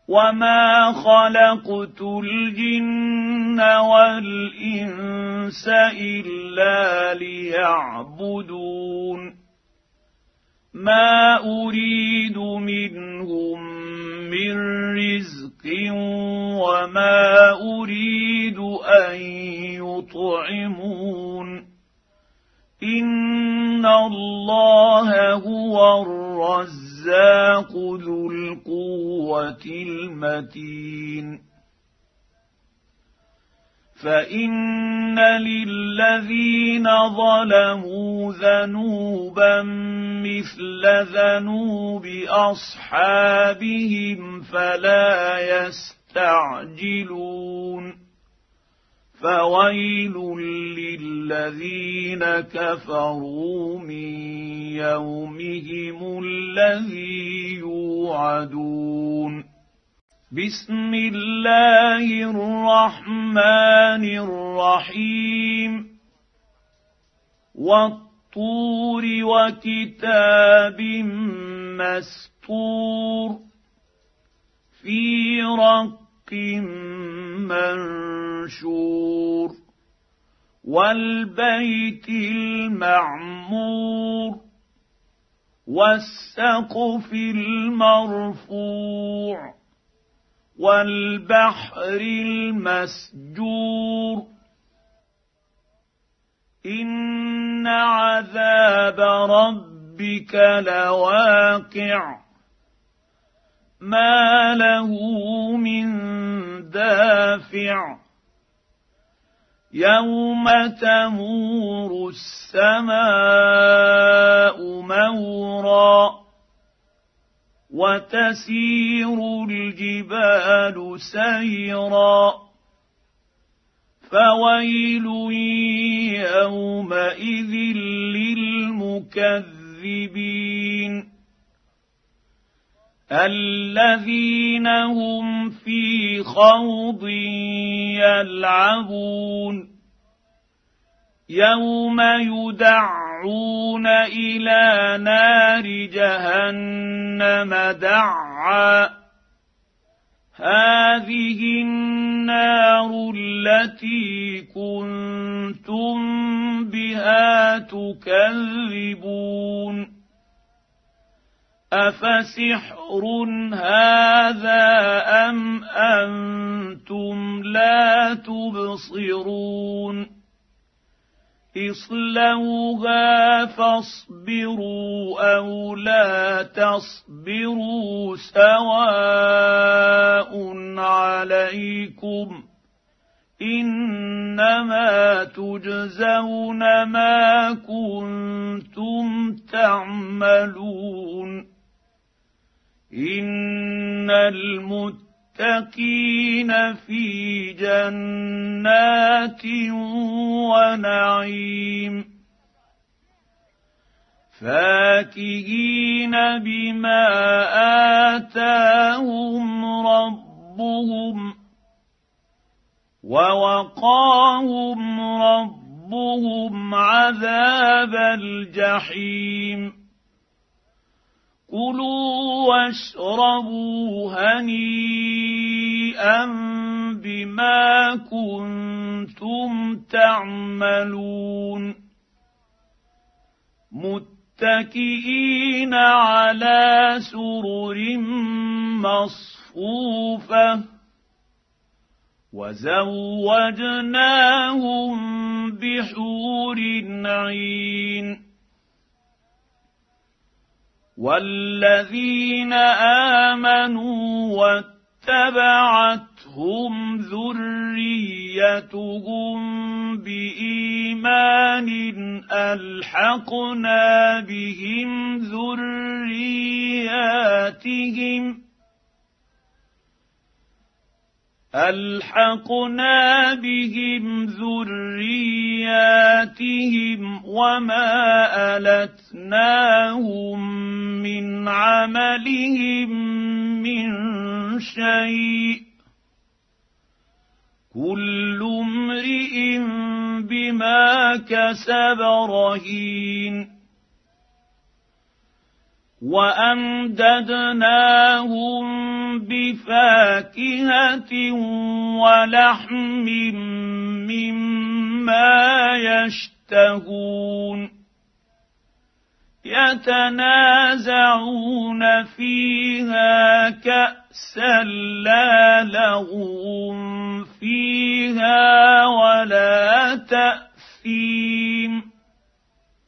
وما خلقت الجن والانس الا ليعبدون ما اريد منهم من رزق وما اريد ان يطعمون ان الله هو الرزاق ذو القوه المتين فان للذين ظلموا ذنوبا مثل ذنوب اصحابهم فلا يستعجلون فويل للذين كفروا من يومهم الذي يوعدون بسم الله الرحمن الرحيم والطور وكتاب مسطور في رق منشور والبيت المعمور والسقف المرفوع والبحر المسجور إن عذاب ربك لواقع ما له من دافع يوم تمور السماء مورا وتسير الجبال سيرا فويل يومئذ للمكذبين الذين هم في خوض يلعبون يوم يدعون إلى نار جهنم دعا هذه النار التي كنتم بها تكذبون أفسحر هذا أم أنتم لا تبصرون اصلوها فاصبروا أو لا تصبروا سواء عليكم إنما تجزون ما كنتم تعملون إن المتقين في جنات ونعيم فاكهين بما آتاهم ربهم ووقاهم ربهم عذاب الجحيم كلوا واشربوا هنيئا بما كنتم تعملون متكئين على سرر مصفوفة وزوجناهم بحور عين والذين آمنوا واتبعتهم ذريتهم بإيمان ألحقنا بهم ذرياتهم وما ألتناهم من عملهم من شيء كل امرئ بما كسب رهين وامددناهم بفاكهه ولحم مما يشتهون يتنازعون فيها كأسا لا لغو فيها ولا تأثيم